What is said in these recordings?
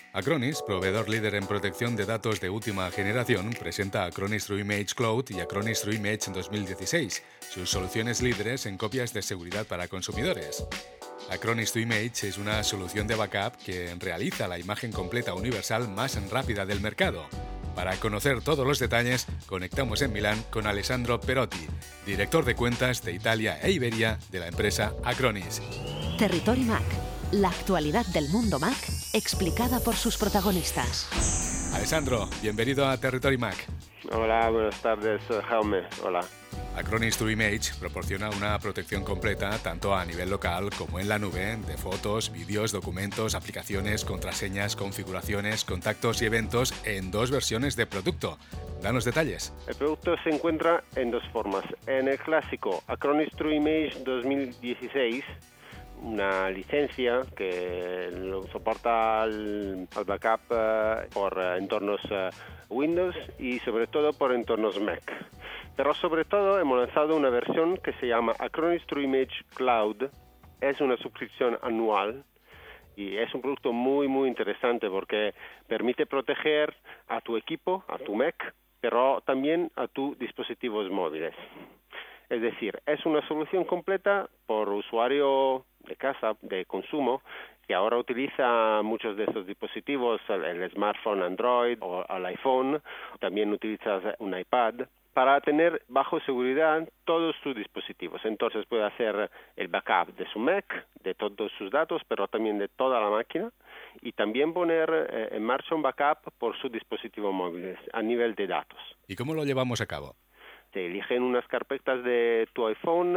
Acronis, proveedor líder en protección de datos de última generación, presenta Acronis True Image Cloud y Acronis True Image en 2016, sus soluciones líderes en copias de seguridad para consumidores. Acronis True Image es una solución de backup que realiza la imagen completa universal más rápida del mercado. Para conocer todos los detalles, conectamos en Milán con Alessandro Perotti, director de cuentas de Italia e Iberia de la empresa Acronis. Territory Mac, la actualidad del mundo Mac explicada por sus protagonistas. Alessandro, bienvenido a Territory Mac. Hola, buenas tardes, Jaume. Hola. Acronis True Image proporciona una protección completa tanto a nivel local como en la nube de fotos, vídeos, documentos, aplicaciones, contraseñas, configuraciones, contactos y eventos en 2 versiones de producto. Danos detalles. El producto se encuentra en 2 formas. En el clásico Acronis True Image 2016, una licencia que lo soporta al backup por entornos Windows y sobre todo por entornos Mac. Pero sobre todo hemos lanzado una versión que se llama Acronis True Image Cloud. Es una suscripción anual y es un producto muy interesante porque permite proteger a tu equipo, a tu Mac, pero también a tus dispositivos móviles. Es decir, es una solución completa por usuario de casa, de consumo, que ahora utiliza muchos de estos dispositivos, el smartphone Android o el iPhone, también utilizas un iPad, para tener bajo seguridad todos sus dispositivos. Entonces puede hacer el backup de su Mac, de todos sus datos, pero también de toda la máquina, y también poner en marcha un backup por sus dispositivos móviles a nivel de datos. ¿Y cómo lo llevamos a cabo? Te eligen unas carpetas de tu iPhone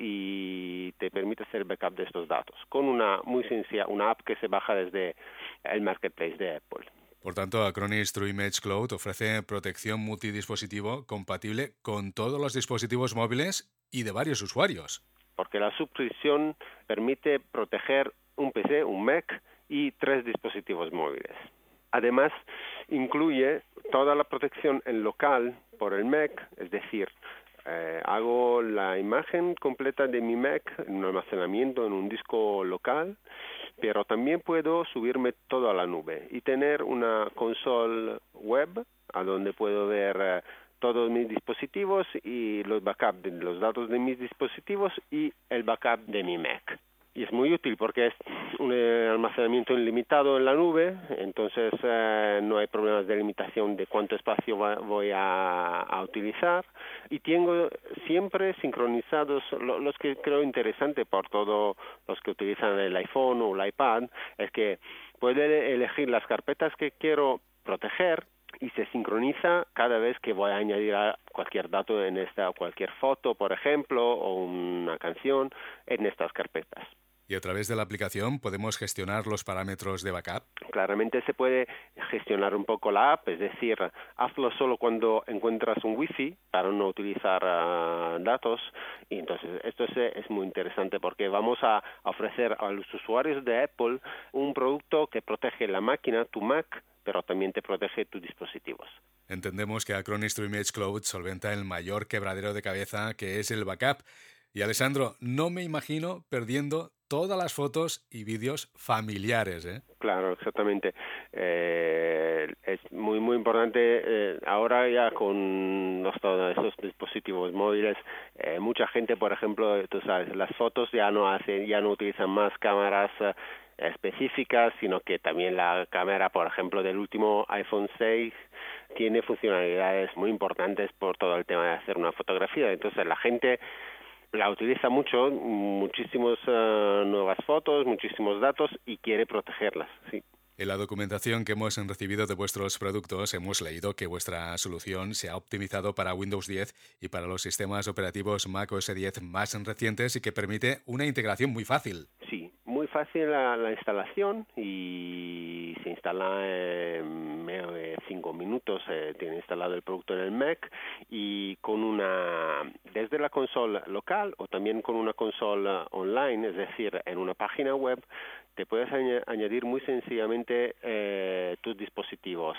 y te permite hacer backup de estos datos con una muy sencilla, una app que se baja desde el marketplace de Apple. Por tanto, Acronis True Image Cloud ofrece protección multidispositivo compatible con todos los dispositivos móviles y de varios usuarios. Porque la suscripción permite proteger un PC, un Mac y 3 dispositivos móviles. Además, incluye toda la protección en local por el Mac, es decir, hago la imagen completa de mi Mac en un almacenamiento en un disco local, pero también puedo subirme todo a la nube y tener una consola web a donde puedo ver todos mis dispositivos y los backups de los datos de mis dispositivos y el backup de mi Mac. Y es muy útil porque es un almacenamiento ilimitado en la nube, entonces no hay problemas de limitación de cuánto espacio voy a utilizar. Y tengo siempre sincronizados, los que creo interesante por todos los que utilizan el iPhone o el iPad, es que puedo elegir las carpetas que quiero proteger y se sincroniza cada vez que voy a añadir cualquier dato en esta, cualquier foto, por ejemplo, o una canción en estas carpetas. ¿Y a través de la aplicación podemos gestionar los parámetros de backup? Claramente se puede gestionar un poco la app, es decir, hazlo solo cuando encuentras un Wi-Fi para no utilizar datos. Y entonces esto es muy interesante porque vamos a ofrecer a los usuarios de Apple un producto que protege la máquina, tu Mac, pero también te protege tus dispositivos. Entendemos que Acronis True Image Cloud solventa el mayor quebradero de cabeza que es el backup. Y Alessandro, no me imagino perdiendo todas las fotos y vídeos familiares, ¿eh? Claro, exactamente. Es muy importante ahora ya con todos esos dispositivos móviles. Mucha gente, por ejemplo, tú sabes, las fotos ya no utilizan más cámaras específicas, sino que también la cámara, por ejemplo, del último iPhone 6 tiene funcionalidades muy importantes por todo el tema de hacer una fotografía. Entonces la gente la utiliza mucho, muchísimas nuevas fotos, muchísimos datos y quiere protegerlas, sí. En la documentación que hemos recibido de vuestros productos hemos leído que vuestra solución se ha optimizado para Windows 10 y para los sistemas operativos Mac OS X más recientes y que permite una integración muy fácil. Sí, muy fácil la instalación y se instala en menos de 5 minutos. Tiene instalado el producto en el Mac y desde la consola local o también con una consola online, es decir, en una página web, te puedes añadir muy sencillamente tus dispositivos,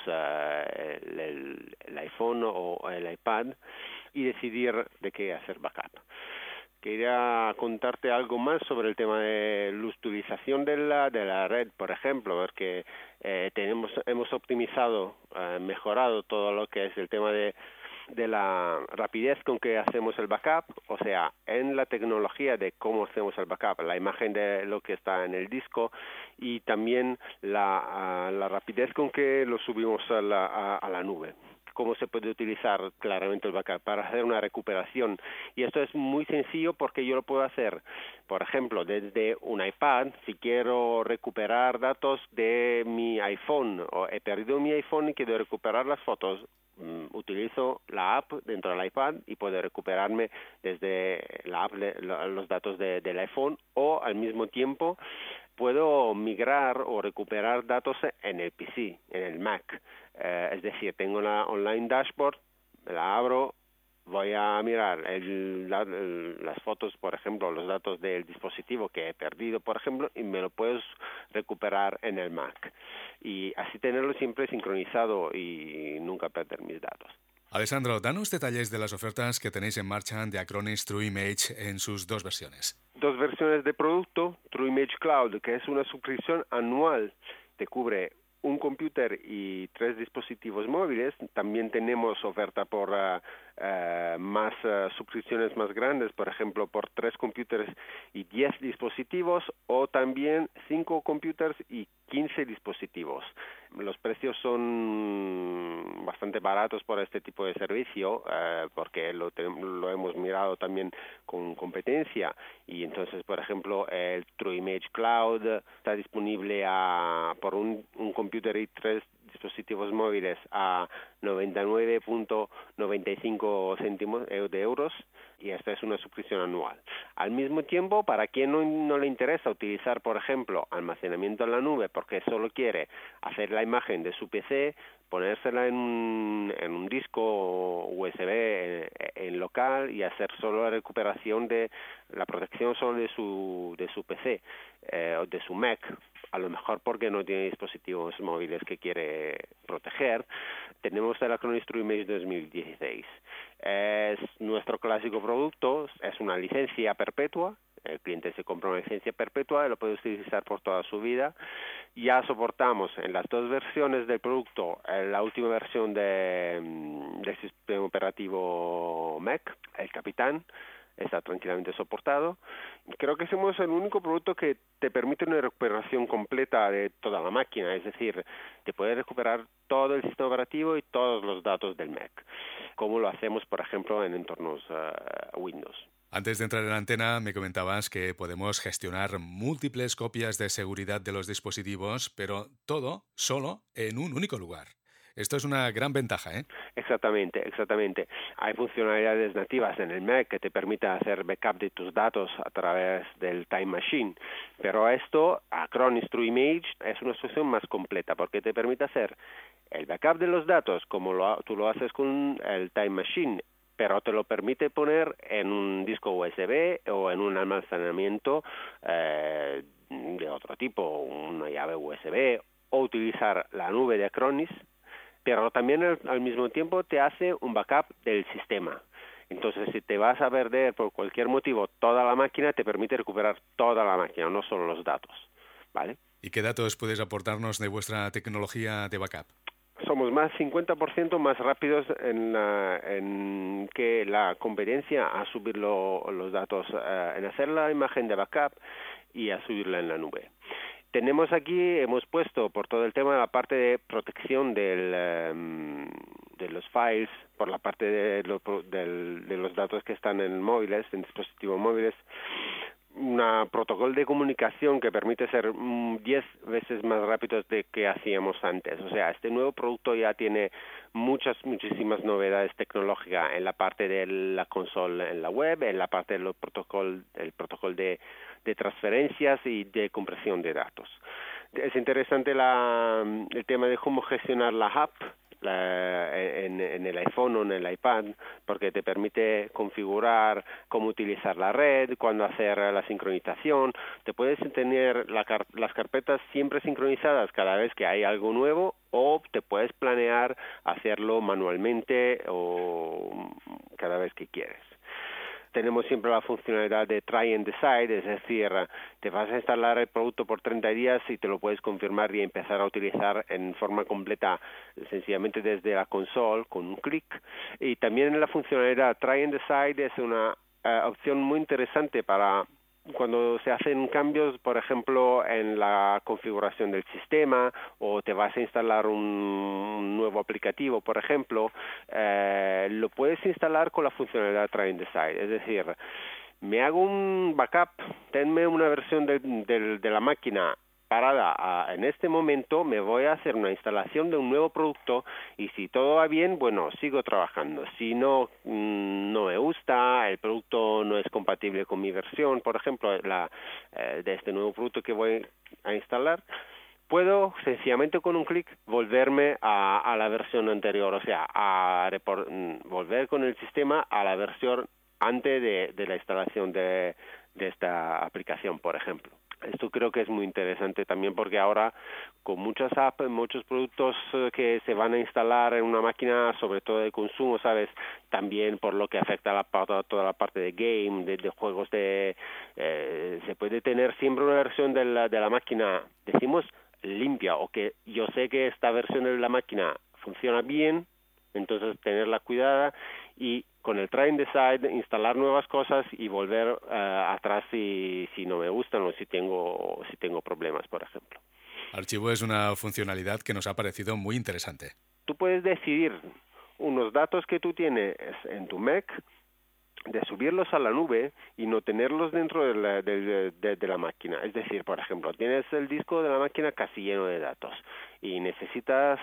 el iPhone o el iPad, y decidir de qué hacer backup. quería contarte algo más sobre el tema de la utilización de la red, por ejemplo, porque hemos optimizado, mejorado todo lo que es el tema de la rapidez con que hacemos el backup, o sea, en la tecnología de cómo hacemos el backup, la imagen de lo que está en el disco y también la rapidez con que lo subimos a la nube. Cómo se puede utilizar claramente el backup para hacer una recuperación. Y esto es muy sencillo porque yo lo puedo hacer, por ejemplo, desde un iPad. Si quiero recuperar datos de mi iPhone o he perdido mi iPhone y quiero recuperar las fotos, utilizo la app dentro del iPad y puedo recuperarme desde la app los datos del iPhone, o al mismo tiempo puedo migrar o recuperar datos en el PC, en el Mac. Es decir, tengo una online dashboard, la abro, voy a mirar las fotos, por ejemplo, los datos del dispositivo que he perdido, por ejemplo, y me lo puedo recuperar en el Mac. Y así tenerlo siempre sincronizado y nunca perder mis datos. Alessandro, danos detalles de las ofertas que tenéis en marcha de Acronis TrueImage en sus dos versiones. Dos versiones de producto, TrueImage Cloud, que es una suscripción anual, te cubre un computer y 3 dispositivos móviles. También tenemos oferta por más suscripciones más grandes, por ejemplo, por 3 computers y 10 dispositivos, o también 5 computers y 15 dispositivos. Los precios son bastante baratos por este tipo de servicio, porque lo hemos mirado también con competencia. Y entonces, por ejemplo, el TrueImage Cloud está disponible por un computer y 3 dispositivos móviles a 99.95 céntimos de euros, y esta es una suscripción anual. Al mismo tiempo, para quien no le interesa utilizar, por ejemplo, almacenamiento en la nube, porque solo quiere hacer la imagen de su PC, ponérsela en un disco USB en local y hacer solo la recuperación de la protección solo de su PC o de su Mac, a lo mejor porque no tiene dispositivos móviles que quiere proteger, tenemos el Acronis TrueImage 2016. Es nuestro clásico producto, es una licencia perpetua. El cliente se compra una licencia perpetua y lo puede utilizar por toda su vida. Ya soportamos en las dos versiones del producto, la última versión del sistema operativo Mac, el Capitán, está tranquilamente soportado. Creo que somos el único producto que te permite una recuperación completa de toda la máquina, es decir, te puede recuperar todo el sistema operativo y todos los datos del Mac, como lo hacemos, por ejemplo, en entornos Windows. Antes de entrar en la antena, me comentabas que podemos gestionar múltiples copias de seguridad de los dispositivos, pero todo solo en un único lugar. Esto es una gran ventaja, ¿eh? Exactamente. Hay funcionalidades nativas en el Mac que te permiten hacer backup de tus datos a través del Time Machine, pero esto, Acronis TrueImage, es una solución más completa porque te permite hacer el backup de los datos como tú lo haces con el Time Machine, pero te lo permite poner en un disco USB o en un almacenamiento de otro tipo, una llave USB, o utilizar la nube de Acronis, pero también al mismo tiempo te hace un backup del sistema. Entonces, si te vas a perder por cualquier motivo toda la máquina, te permite recuperar toda la máquina, no solo los datos, ¿vale? ¿Y qué datos puedes aportarnos de vuestra tecnología de backup? Somos más 50% más rápidos en que la competencia a subir los datos, en hacer la imagen de backup y a subirla en la nube. Tenemos aquí, hemos puesto por todo el tema la parte de protección de los files, por la parte de los datos que están en móviles, en dispositivos móviles, un protocolo de comunicación que permite ser 10 veces más rápidos de que hacíamos antes. O sea, este nuevo producto ya tiene muchísimas novedades tecnológicas en la parte de la consola en la web, en la parte del protocolo de transferencias y de compresión de datos. Es interesante el tema de cómo gestionar la app en el iPhone o en el iPad, porque te permite configurar cómo utilizar la red, cuándo hacer la sincronización. Te puedes tener las carpetas siempre sincronizadas cada vez que hay algo nuevo, o te puedes planear hacerlo manualmente o cada vez que quieres. tenemos siempre la funcionalidad de try and decide, es decir, te vas a instalar el producto por 30 días y te lo puedes confirmar y empezar a utilizar en forma completa, sencillamente desde la consola con un clic. Y también la funcionalidad try and decide es una opción muy interesante para cuando se hacen cambios, por ejemplo, en la configuración del sistema, o te vas a instalar un nuevo aplicativo, por ejemplo, lo puedes instalar con la funcionalidad Try and Decide. Es decir, me hago un backup, tenme una versión de la máquina parada en este momento, me voy a hacer una instalación de un nuevo producto y si todo va bien, bueno, sigo trabajando. Si no me gusta, el producto no es compatible con mi versión, por ejemplo, de este nuevo producto que voy a instalar, puedo sencillamente con un clic volverme a la versión anterior, o sea, volver con el sistema a la versión antes de la instalación de esta aplicación, por ejemplo. Esto creo que es muy interesante también porque ahora con muchas apps, muchos productos que se van a instalar en una máquina, sobre todo de consumo, ¿sabes? También por lo que afecta a toda la parte de game, de juegos, se puede tener siempre una versión de la máquina, decimos, limpia, o que yo sé que esta versión de la máquina funciona bien, entonces tenerla cuidada y con el Try and Decide instalar nuevas cosas y volver atrás si no me gustan o si tengo problemas, por ejemplo. Archivo es una funcionalidad que nos ha parecido muy interesante. Tú puedes decidir unos datos que tú tienes en tu Mac, de subirlos a la nube y no tenerlos dentro de la máquina. Es decir, por ejemplo, tienes el disco de la máquina casi lleno de datos y necesitas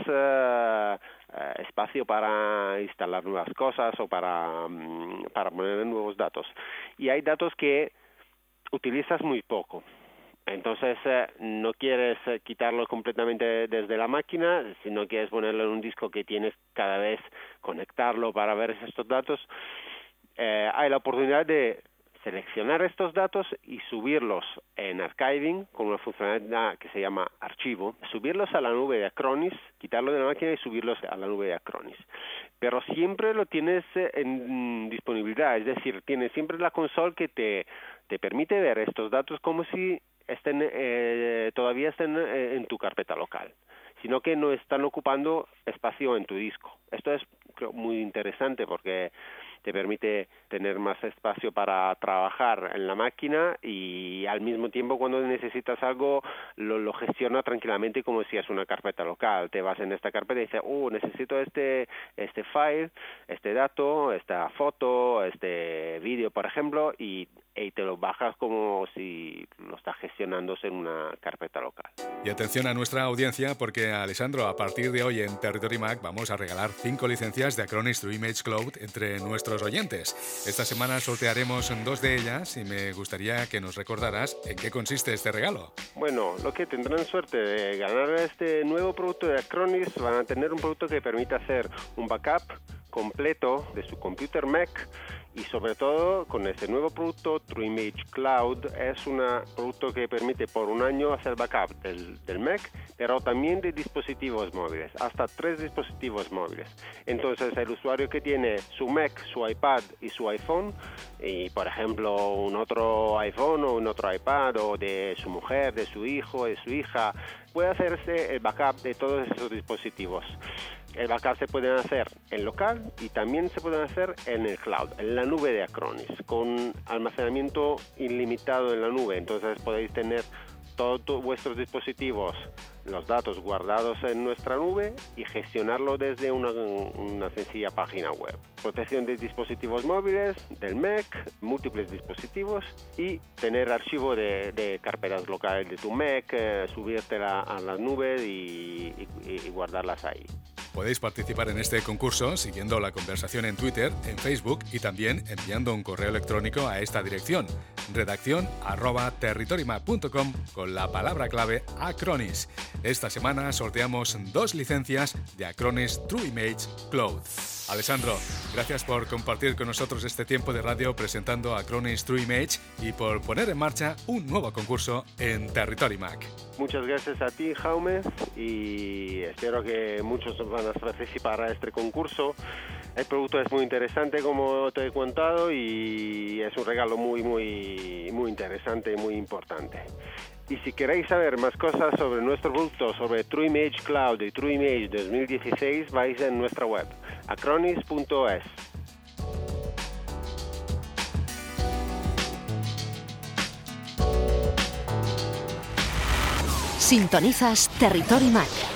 espacio para instalar nuevas cosas o para poner nuevos datos. Y hay datos que utilizas muy poco. Entonces, no quieres quitarlo completamente desde la máquina, sino quieres ponerlo en un disco que tienes cada vez conectarlo para ver estos datos. Hay la oportunidad de seleccionar estos datos y subirlos en Archiving con una funcionalidad que se llama Archivo, subirlos a la nube de Acronis, quitarlo de la máquina y subirlos a la nube de Acronis. Pero siempre lo tienes en disponibilidad, es decir, tienes siempre la consola que te permite ver estos datos como si todavía estén en tu carpeta local, sino que no están ocupando espacio en tu disco. Esto es, creo, muy interesante porque te permite tener más espacio para trabajar en la máquina y al mismo tiempo cuando necesitas algo lo gestiona tranquilamente como si es una carpeta local. Te vas en esta carpeta y dices, necesito este file, este dato, esta foto, este vídeo, por ejemplo, y te lo bajas como si lo estás gestionándose en una carpeta local. Y atención a nuestra audiencia porque, Alessandro, a partir de hoy en Territory Mac vamos a regalar 5 licencias de Acronis True Image Cloud entre nuestros oyentes. Esta semana sortearemos 2 de ellas y me gustaría que nos recordaras en qué consiste este regalo. Bueno, lo que tendrán suerte de ganar este nuevo producto de Acronis van a tener un producto que permite hacer un backup completo de su computer Mac y sobre todo con este nuevo producto True Image Cloud es un producto que permite por un año hacer backup del Mac, pero también de dispositivos móviles, hasta 3 dispositivos móviles. Entonces el usuario que tiene su Mac, su iPad y su iPhone y por ejemplo un otro iPhone o un otro iPad o de su mujer, de su hijo, de su hija, puede hacerse el backup de todos esos dispositivos. El backup se pueden hacer en local y también se pueden hacer en el cloud, en la nube de Acronis, con almacenamiento ilimitado en la nube. Entonces podéis tener todos vuestros dispositivos, los datos guardados en nuestra nube y gestionarlo desde una sencilla página web. Protección de dispositivos móviles, del Mac, múltiples dispositivos y tener archivo de carpetas locales de tu Mac, subírtela a la nube y guardarlas ahí. Podéis participar en este concurso siguiendo la conversación en Twitter, en Facebook y también enviando un correo electrónico a esta dirección, redacción@territorymac.com con la palabra clave Acronis. Esta semana sorteamos 2 licencias de Acronis True Image Cloud. Alessandro, gracias por compartir con nosotros este tiempo de radio presentando Acronis True Image y por poner en marcha un nuevo concurso en Territory Mac. Muchas gracias a ti, Jaume, y espero que muchos van a participar a este concurso. El producto es muy interesante, como te he contado, y es un regalo muy interesante y muy importante. Y si queréis saber más cosas sobre nuestro producto, sobre TrueImage Cloud y TrueImage 2016, vais en nuestra web, acronis.es. Sintonizas Territory Mac.